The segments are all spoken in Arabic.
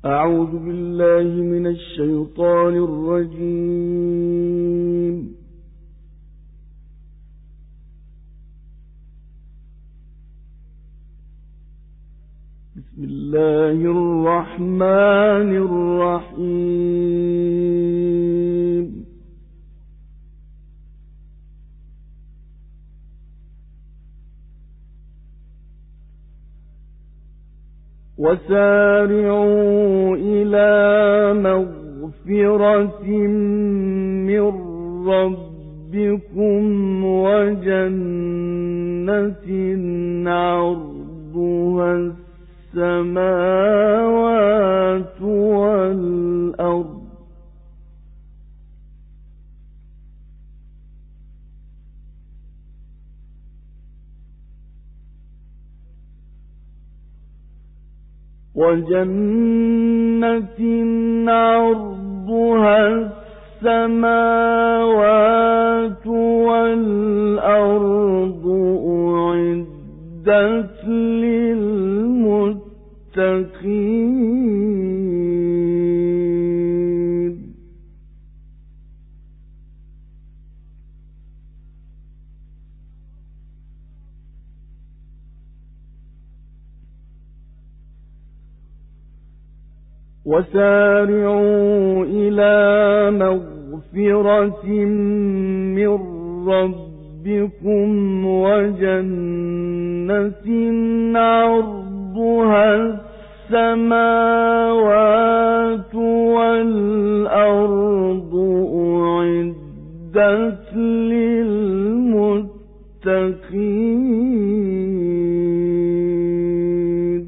أعوذ بالله من الشيطان الرجيم. بسم الله الرحمن الرحيم. وسارعوا إلى مغفرة من ربكم وجنة عرضها السماوات والأرض عرضها السماوات والأرض أعدت للمتقين. وسارعوا إلى مغفرة من ربكم وجنة عرضها السماوات والأرض أعدت للمتقين.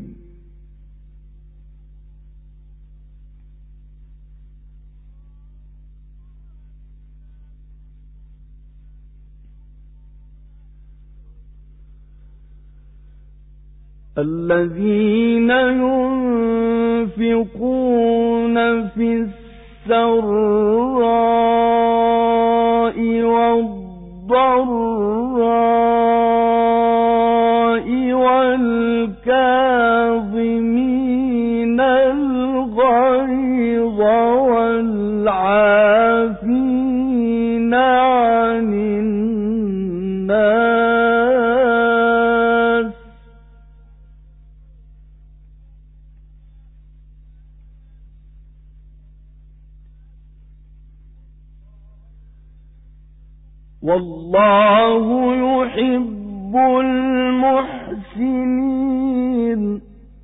الذين ينفقون في السراء والضراء والكاظمين الغيظ والعافين عن الناس والله يحب المحسنين.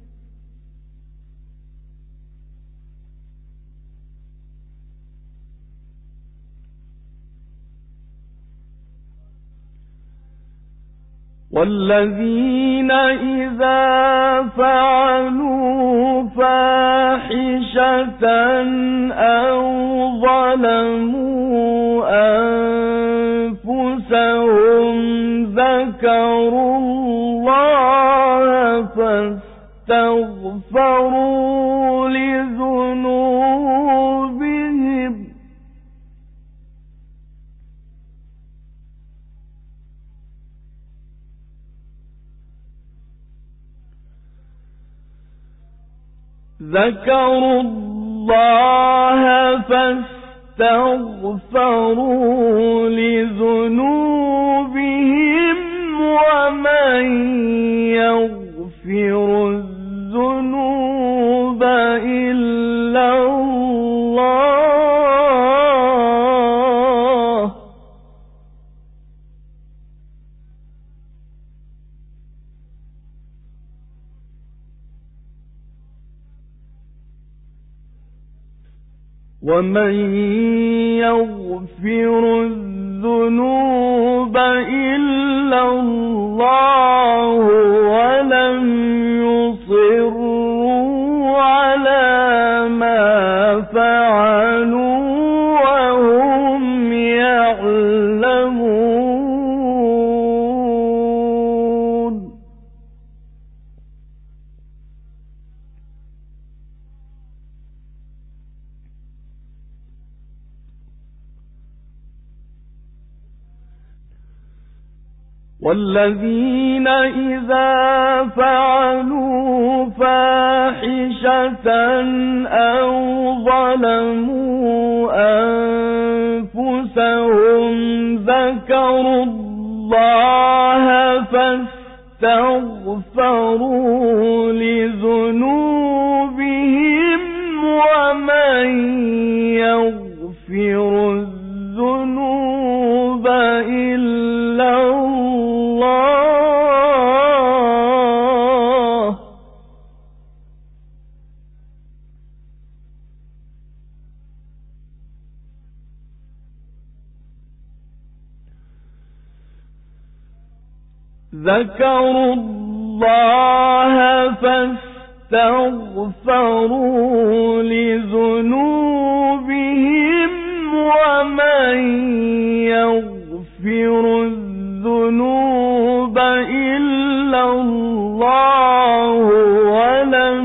والذين إذا فعلوا فاحشة أو ظلموا أنفسهم ذكروا الله فاستغفروا لذنوبهم ومن يغفر الذنوب إلا الله ومن يغفر الذنوب إلا الله ولم يصروا على ما فعلوا وهم يعلمون. والذين إذا فعلوا فاحشة أو ظلموا أنفسهم ذكروا الله فاستغفروا لذنوبهم ومن يغفر الذنوب إلا الله ذكروا الله فاستغفروا لذنوبهم ومن يغفر الذنوب إلا الله ولم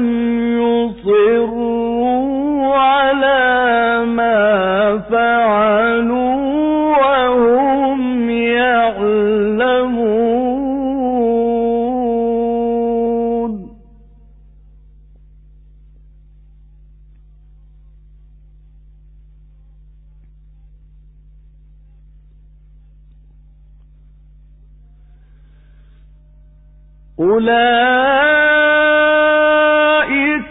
يصروا على ما فعلوا وهم يعلمون أولئك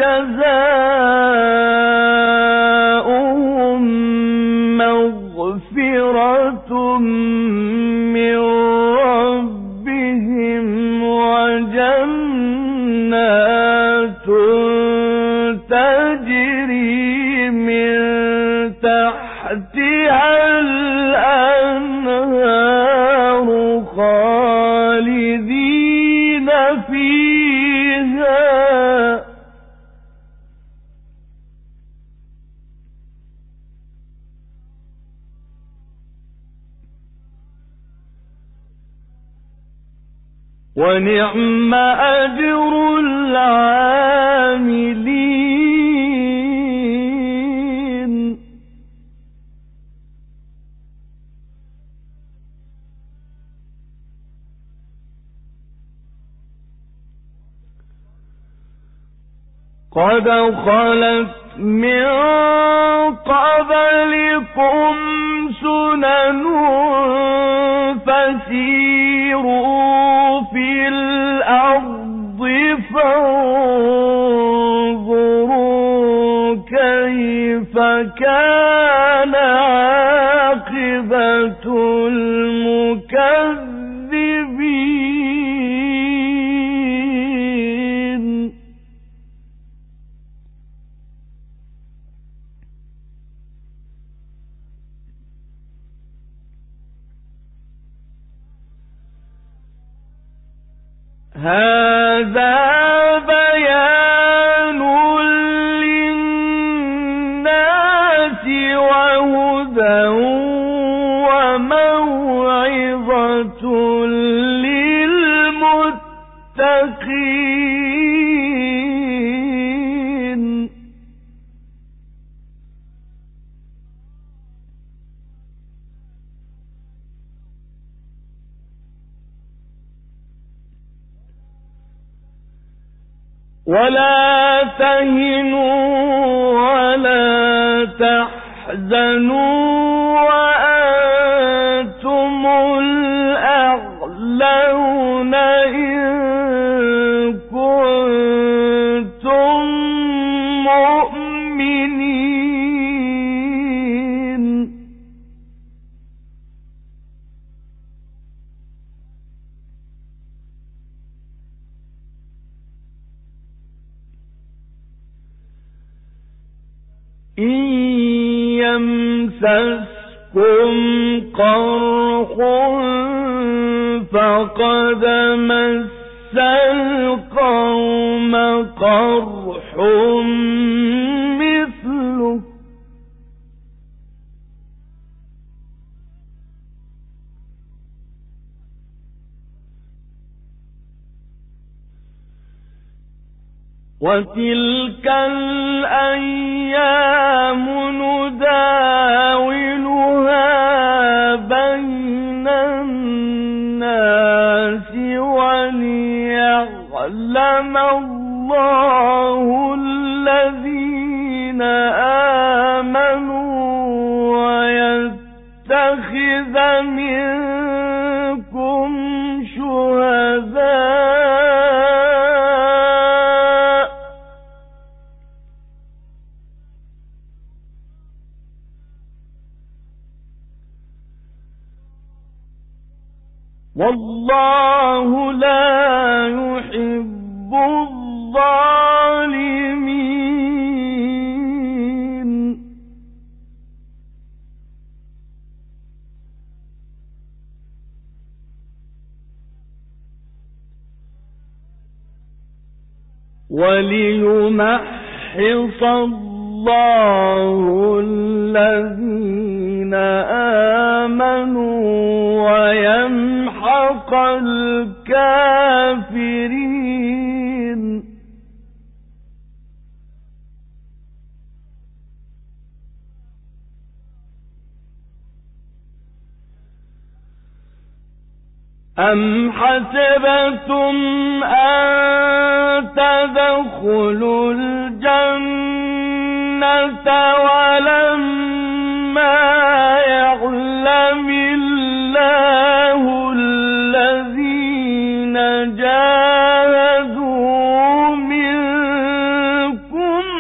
جزاؤهم مغفرة من ربهم وجنات تجري من تحتها الأنهار خالدين فيها ونعم أجر العاملين قد خلت من قبلكم سنن فسيروا في الأرض فانظروا كيف كان عاقبة المكذبين هذا بيان للناس وهدى وموعظة للمتقين ولا تهنوا ولا تحزنوا وأنتم الأعلون إن كنتم مؤمنين إن يمسسكم قرح فقد مس القوم قرح مثله وتلك الأيام نداولها بين الناس يعلم الله الذين آمنوا ويتخذ منكم شهداء والله لا يحب الظالمين وليمحص الله الذين آمنوا ويمحق الكافرين أم حسبتم أن تدخلوا الجنة ولما يعلم الله الذين جاهدوا منكم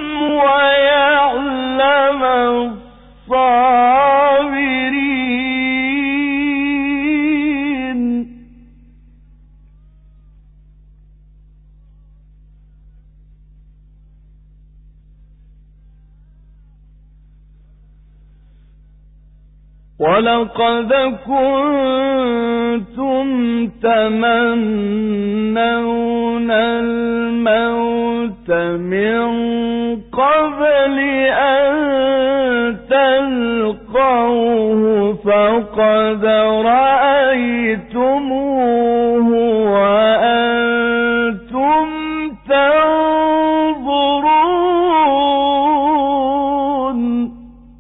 ويعلم الصابرين ولقد كنتم تمنون الموت من قبل أن تلقوه فقد رأيتموه وأنتم تنظرون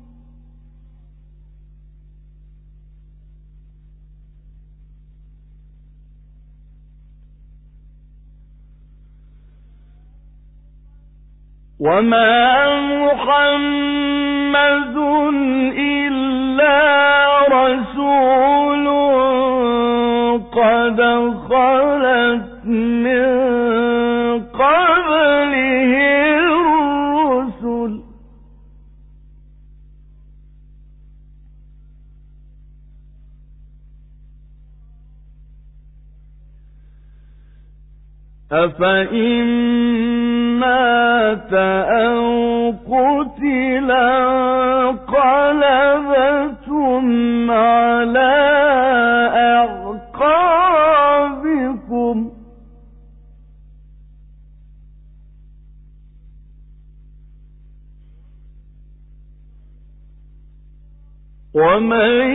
وما محمد إلا رسول قد خلت من قبله الرسل أفإن مات أو قتل انقلبتم على أعقابكم ومن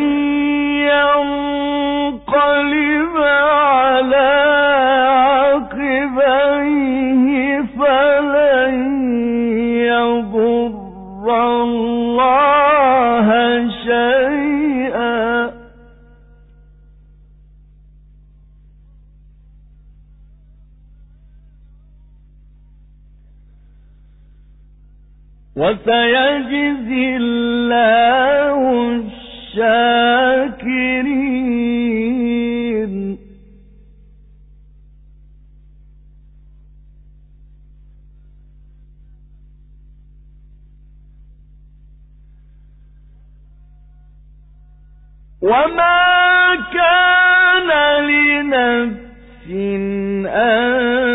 ينقلب على عقبيه فلن يضر الله شيئا وسيجزي الله الشاكرين وما كان لنفس أن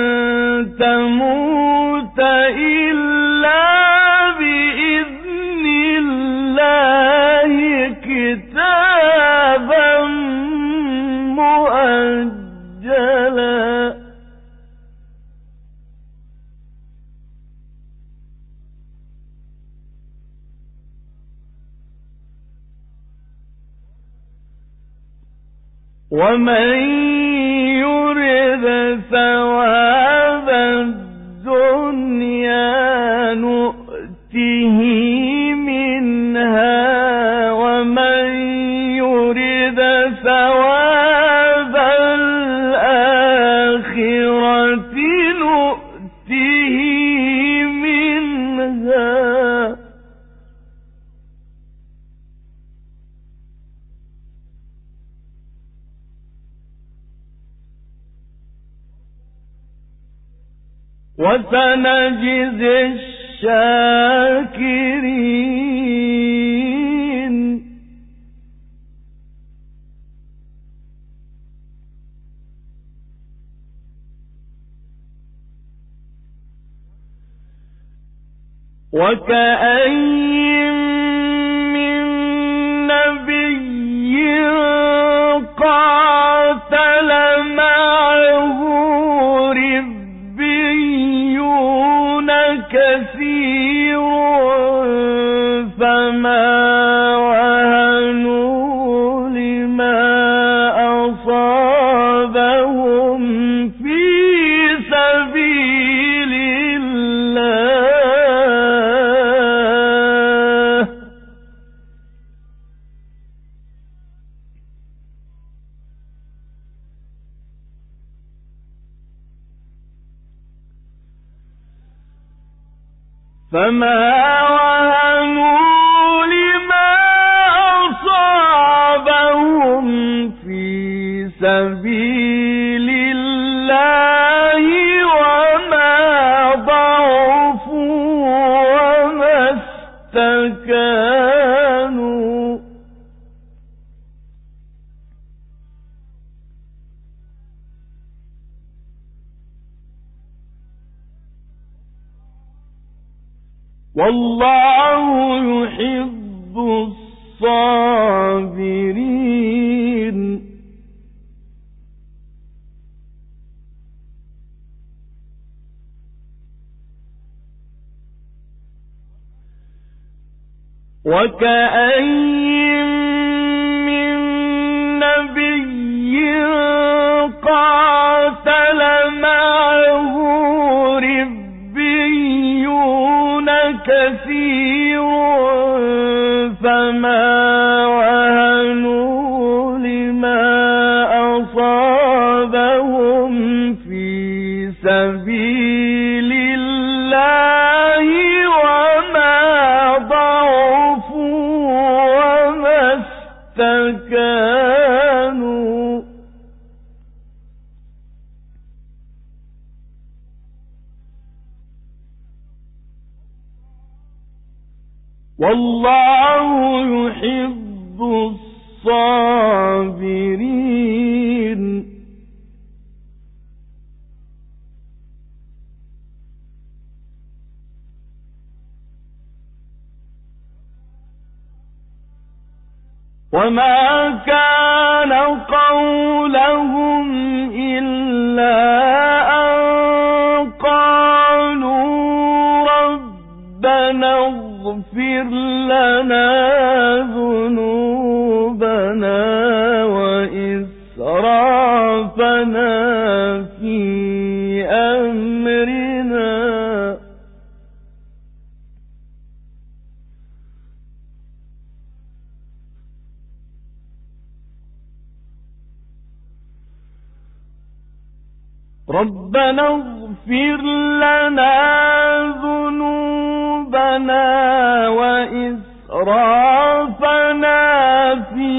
تموت إلا بإذن الله كتابا مؤجلا ومن يرد ثواب الدنيا نؤته منها ومن يرد ثواب الآخرة نؤته وسنجزي الشاكرين. وكأين من نبي قاتل معه ربيون كثير فما وهنوا لما أصابهم في سبيل الله فما وهنوا لما أصابهم في سبيل الله وما ضعفوا وما استكانوا والله يحب الصابرين. وكأين من نبي قاتل معه ربيون كثير فما وهنوا لما أصابهم في سبيل الله وما ضعفوا وما استكانوا والله يحب الصابرين. وما كان قولهم إلا أن قالوا ربنا اغفر لنا ذنوبنا وإسرافنا في أمرنا ربنا اغفر لنا ذنوبنا وإسرافنا في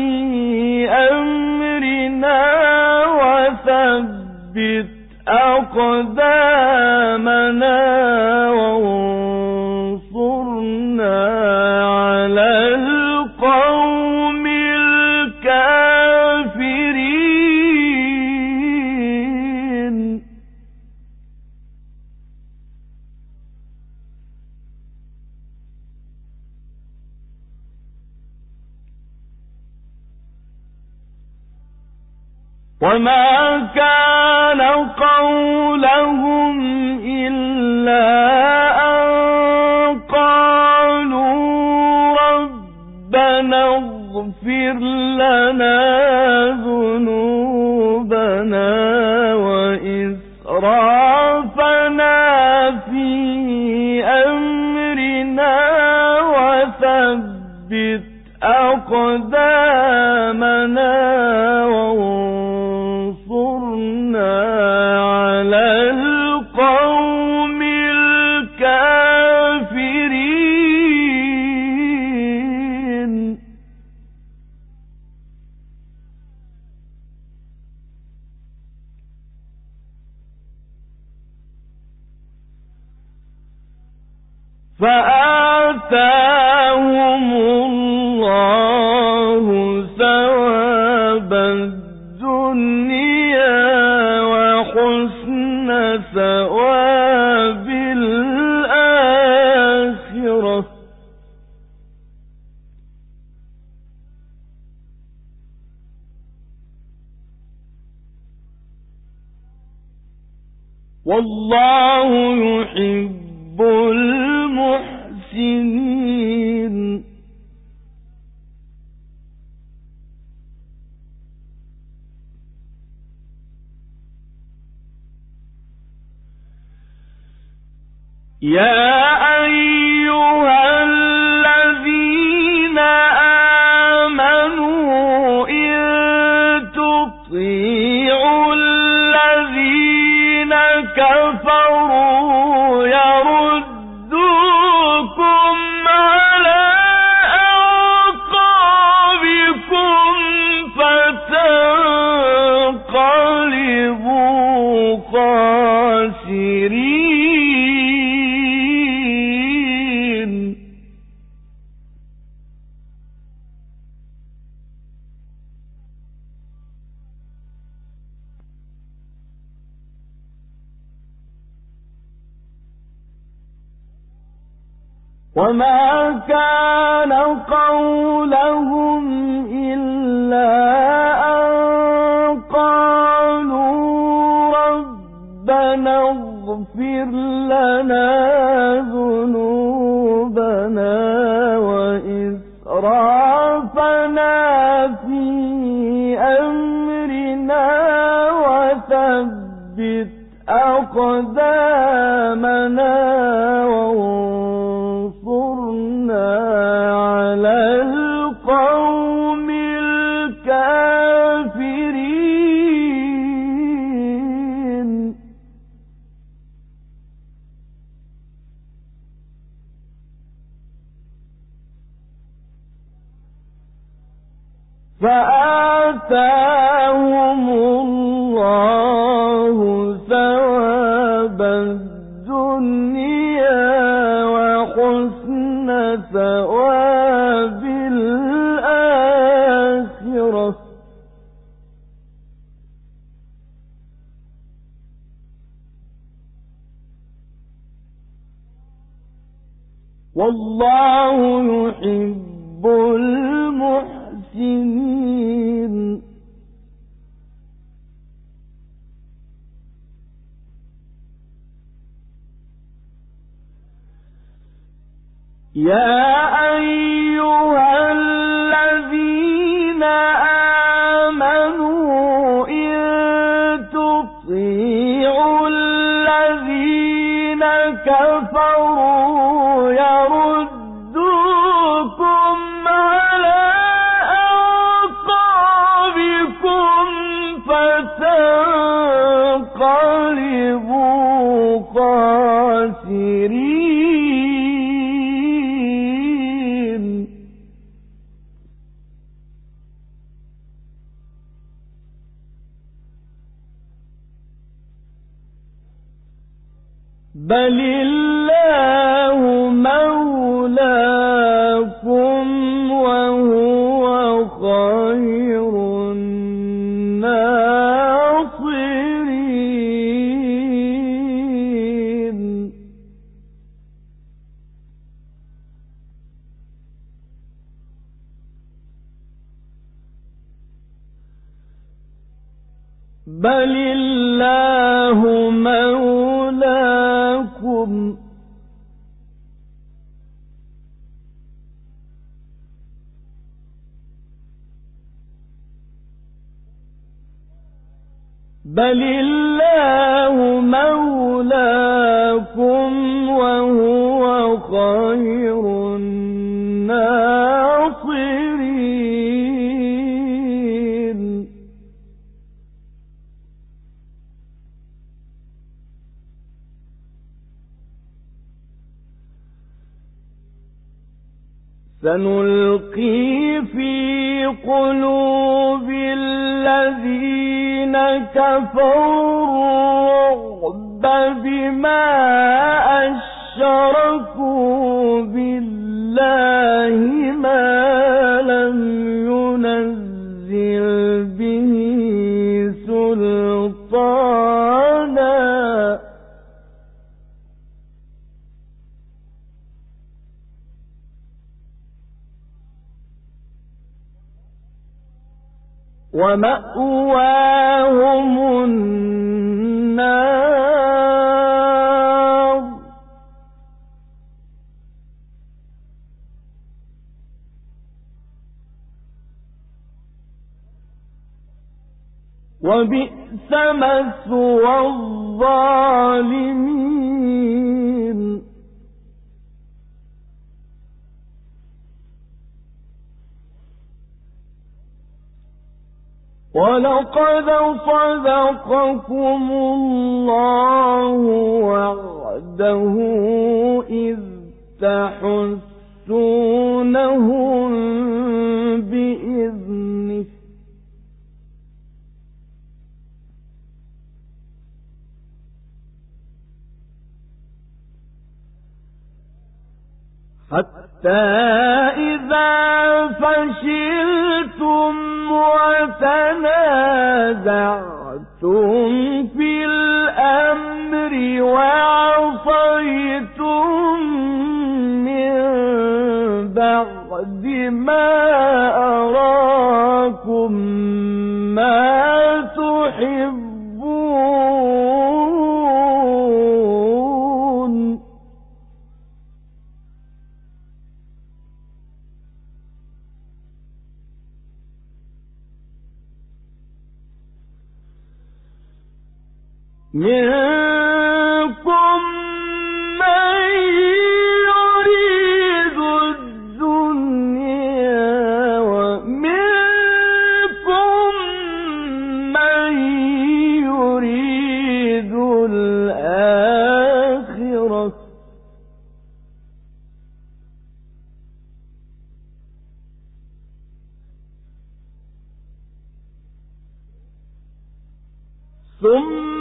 أمرنا وثبت أقدامنا وانصرنا على القوم الكافرين. وما كان قولهم إلا أن قالوا ربنا اغفر لنا ذنوبنا وإسرافنا في أمرنا وثبت أقدامنا وانصرنا على القوم الكافرين. فآتاهم الله ثواب الدنيا وحسن ثواب الآخرة والله يحب المحسنين يا أيها الذين آمنوا إن تطيعوا الذين كفروا يردوكم على أعقابكم فتنقلبوا خاسرين وما كان قولهم إلا أن قالوا ربنا اغفر لنا ذنوبنا وإسرافنا في أمرنا وثبت أقدامنا على القوم الكافرين فآتاهم الله ثواب الدنيا وحسن ثواب الآخرة والله يحب المحسنين يا أيها الذين آمنوا إن تطيعوا الذين كفروا يردوكم على أعقابكم فتنقلبوا خاسرين بل الله مولاكم وهو خير الناصرين بل الله مولاكم بل الله مولاكم وهو خير الناصرين سنلقي في قلوب الذين كفروا الرعب بما أشركوا ومأواهم النار وبئس مثوى الظالمين ولقد صدقكم الله وعده إذ تحسونهم بإذنه حتى إذا فشلتم وتنازعتم في الأمر وعصيتم من بعد ما أراكم ما تحبون منكم من يريد الدنيا ومنكم من يريد الآخرة ثم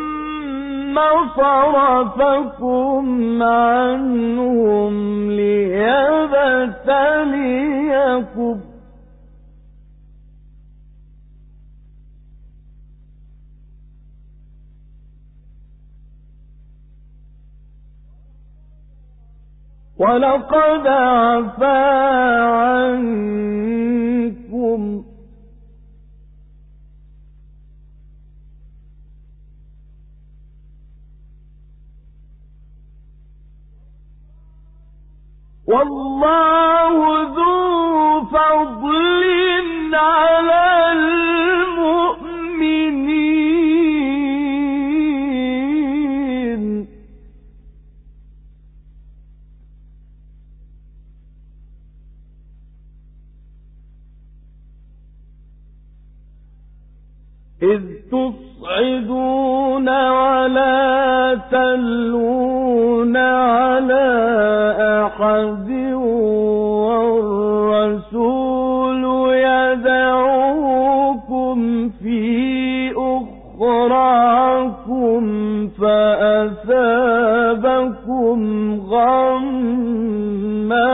صرفكم عنهم ليبتليكم ولقد عفا عنكم والله ذو فضل على المؤمنين إذ تصعدون ولا تلوون على أحد والرسول يدعوكم في أخراكم فأثابكم غما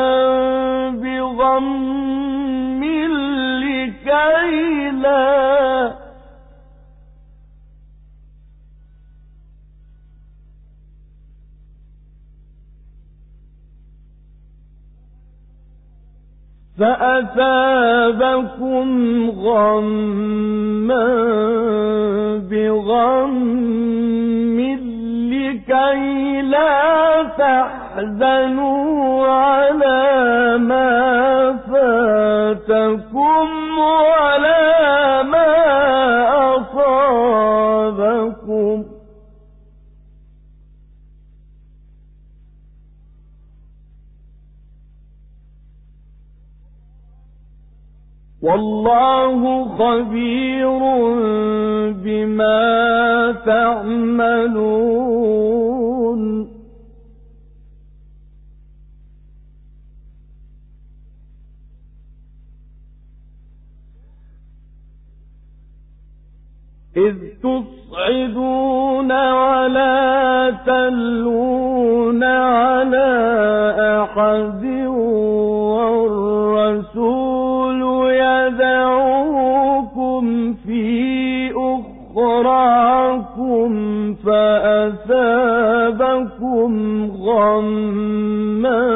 بغم لكي فأثابكم غما بغم لكي لا تحزنوا على ما فاتكم ولا ما أصابكم والله خبير بما تعملون إذ تصعدون ولا تلوون على أحد والرسول يدعوكم في أخراكم فأثابكم غما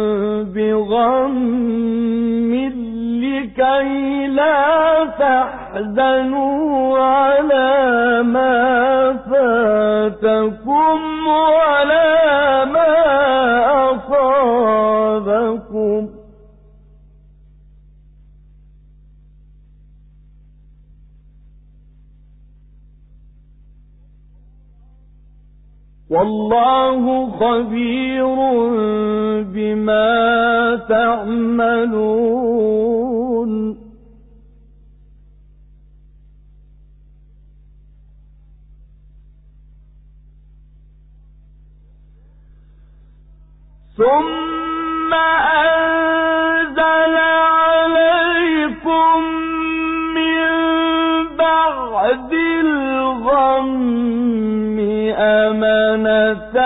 بغم لكي لا تحزنوا تحزنوا على ما فاتكم ولا ما أصابكم والله خبير بما تعملون ثم أنزل عليكم من بعد الغم أمنة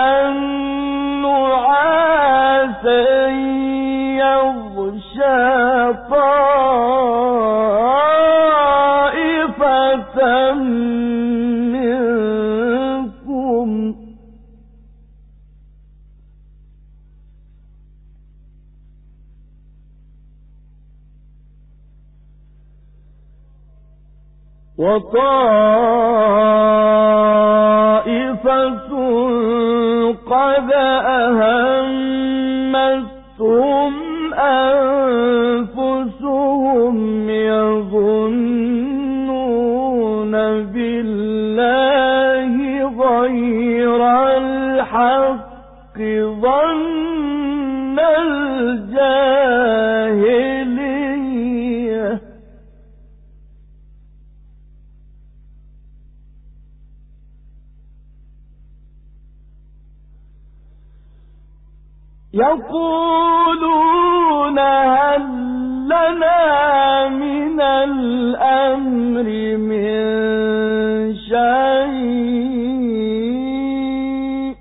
نعاسا يغشى طائفة منكم وطائفة قد أهمتهم أنفسهم يظنون بالله غير الحق ظن الجاهلية يقولون هل لنا من الأمر من شيء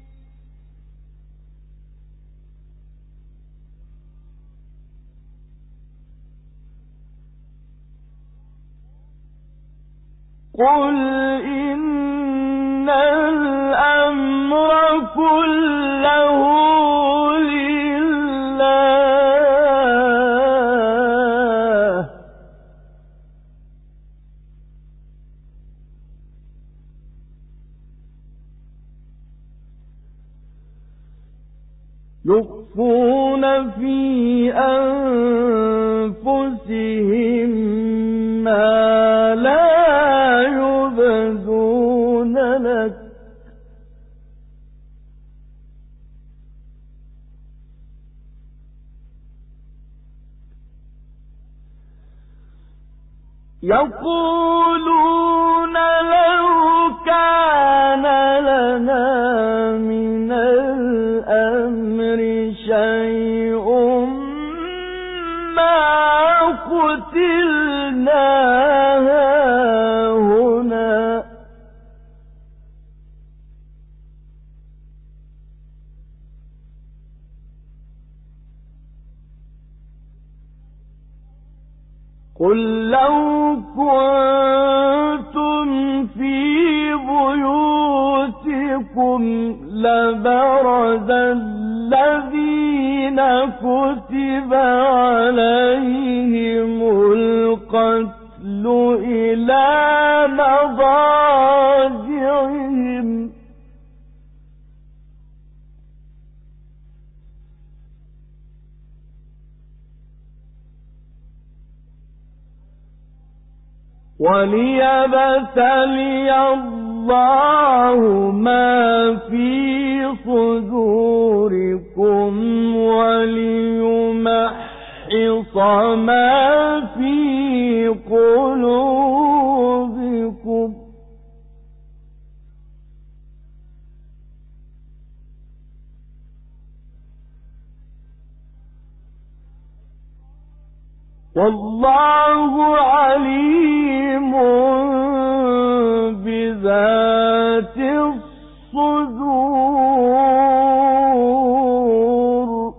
قل إن الأمر كله لله يخفون في أنفسهم ما لا يبدون لك يقولون لو كان لنا من الأمر شيء ما قتلنا هاهنا قل لو كنتم في بيوتكم لبرز الذين كتب عليهم القتل إلى مضاجعهم وليبتلي الله ما في صدوركم وليمحص ما في قلوبكم والله عليم بذات الصدور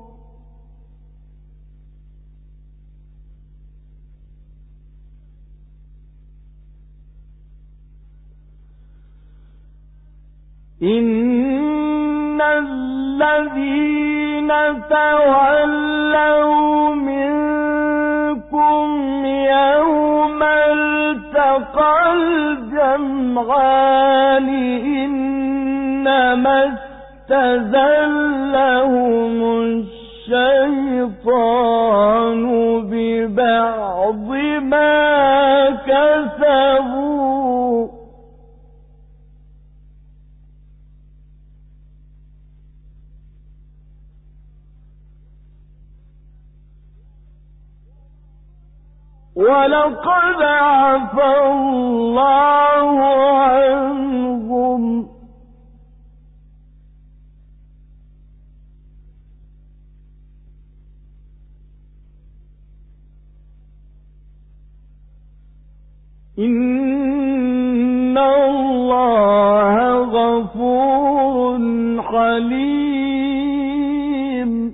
إن الذين تولوا منكم يوم القيامة الأذغان إنما استزلهم الشيطان ببعض ما كسبوا ولقد عفا الله عنهم إن الله غفور حليم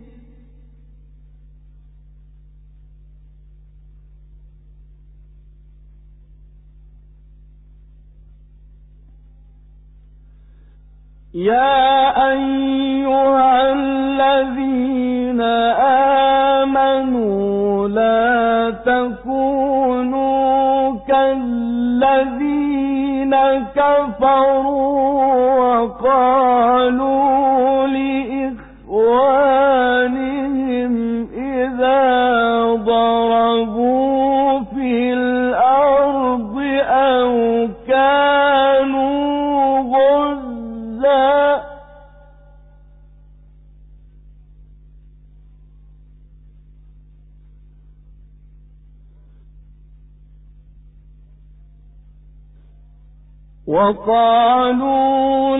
يا أيها الذين آمنوا لا تكونوا كالذين كفروا وقالوا لإخوانهم إذا ضربوا في الأرض أو كانوا غزا وقالوا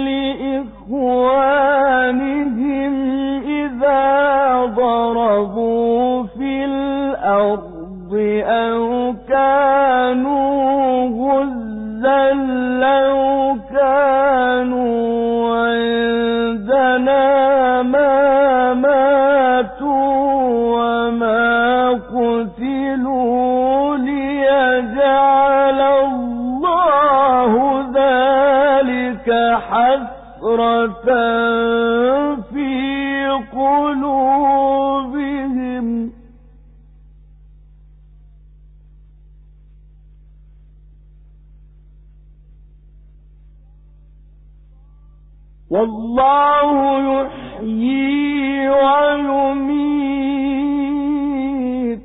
لإخوانهم إذا ضربوا في الأرض أو كانوا غزا لو كانوا عندنا ما ماتوا وما قتلوا ليجعل الله ذلك حسرة في قلوبهم والله يحيي ويميت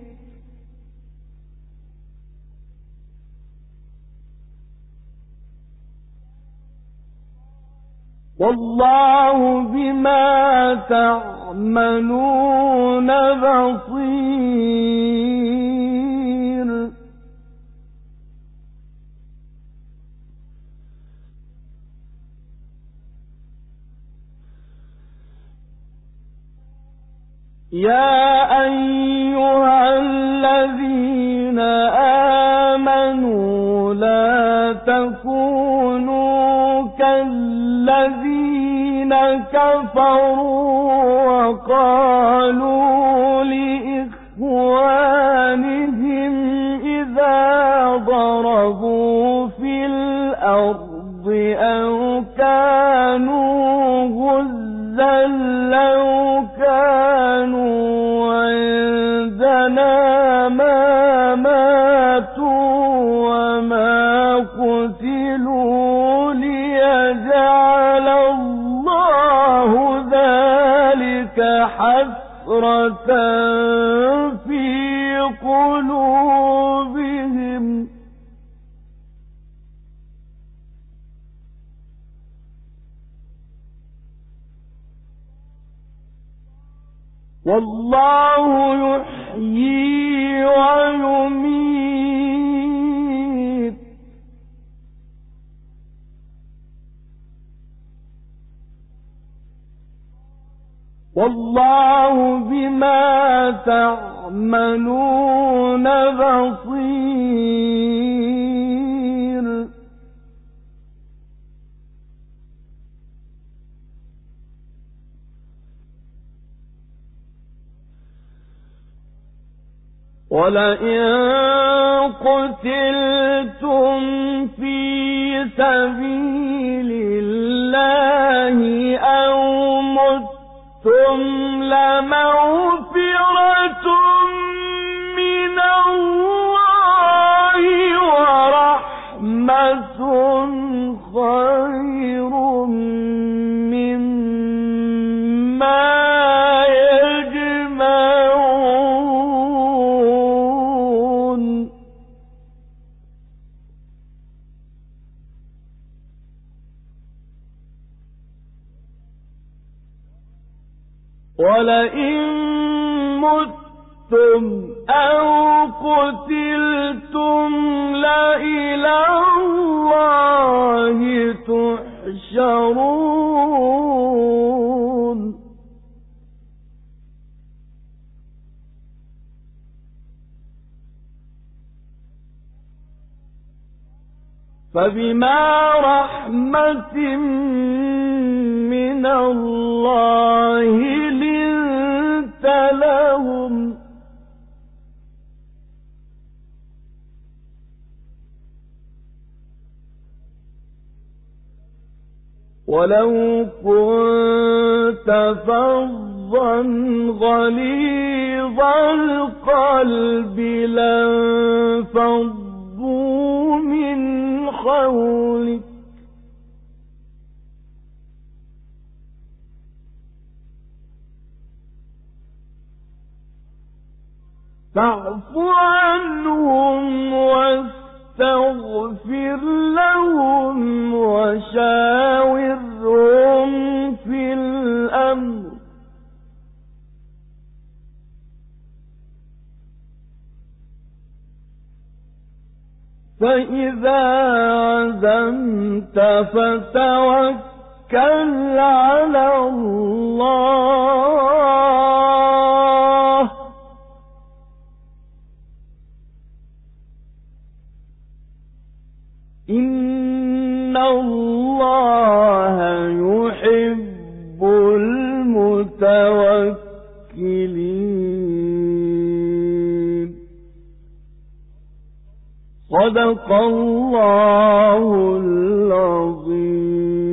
والله بما تعملون بصير يا أيها الذين آمنوا لا تكونوا كالذين كفروا وقالوا لإخوانهم إذا ضربوا في الأرض أو كانوا غزا لو كانوا عندنا ما ماتوا وما قتلوا ليجعل الله ذلك حسرة في قلوبهم والله يحيي ويميت والله بما تعملون بصير ولئن قتلتم في سبيل الله أو متم لمغفرة من الله ورحمة ولئن متم أو قتلتم لإلى الله تحشرون فبما رحمة من الله لنت لهم ولو كنت فظا غليظ القلب لانفضوا من حولك فاعف عنهم واستغفر لهم وشاورهم في الأمر فإذا عزمت فتوكل على الله إن الله يحب المتوكلين صدق الله العظيم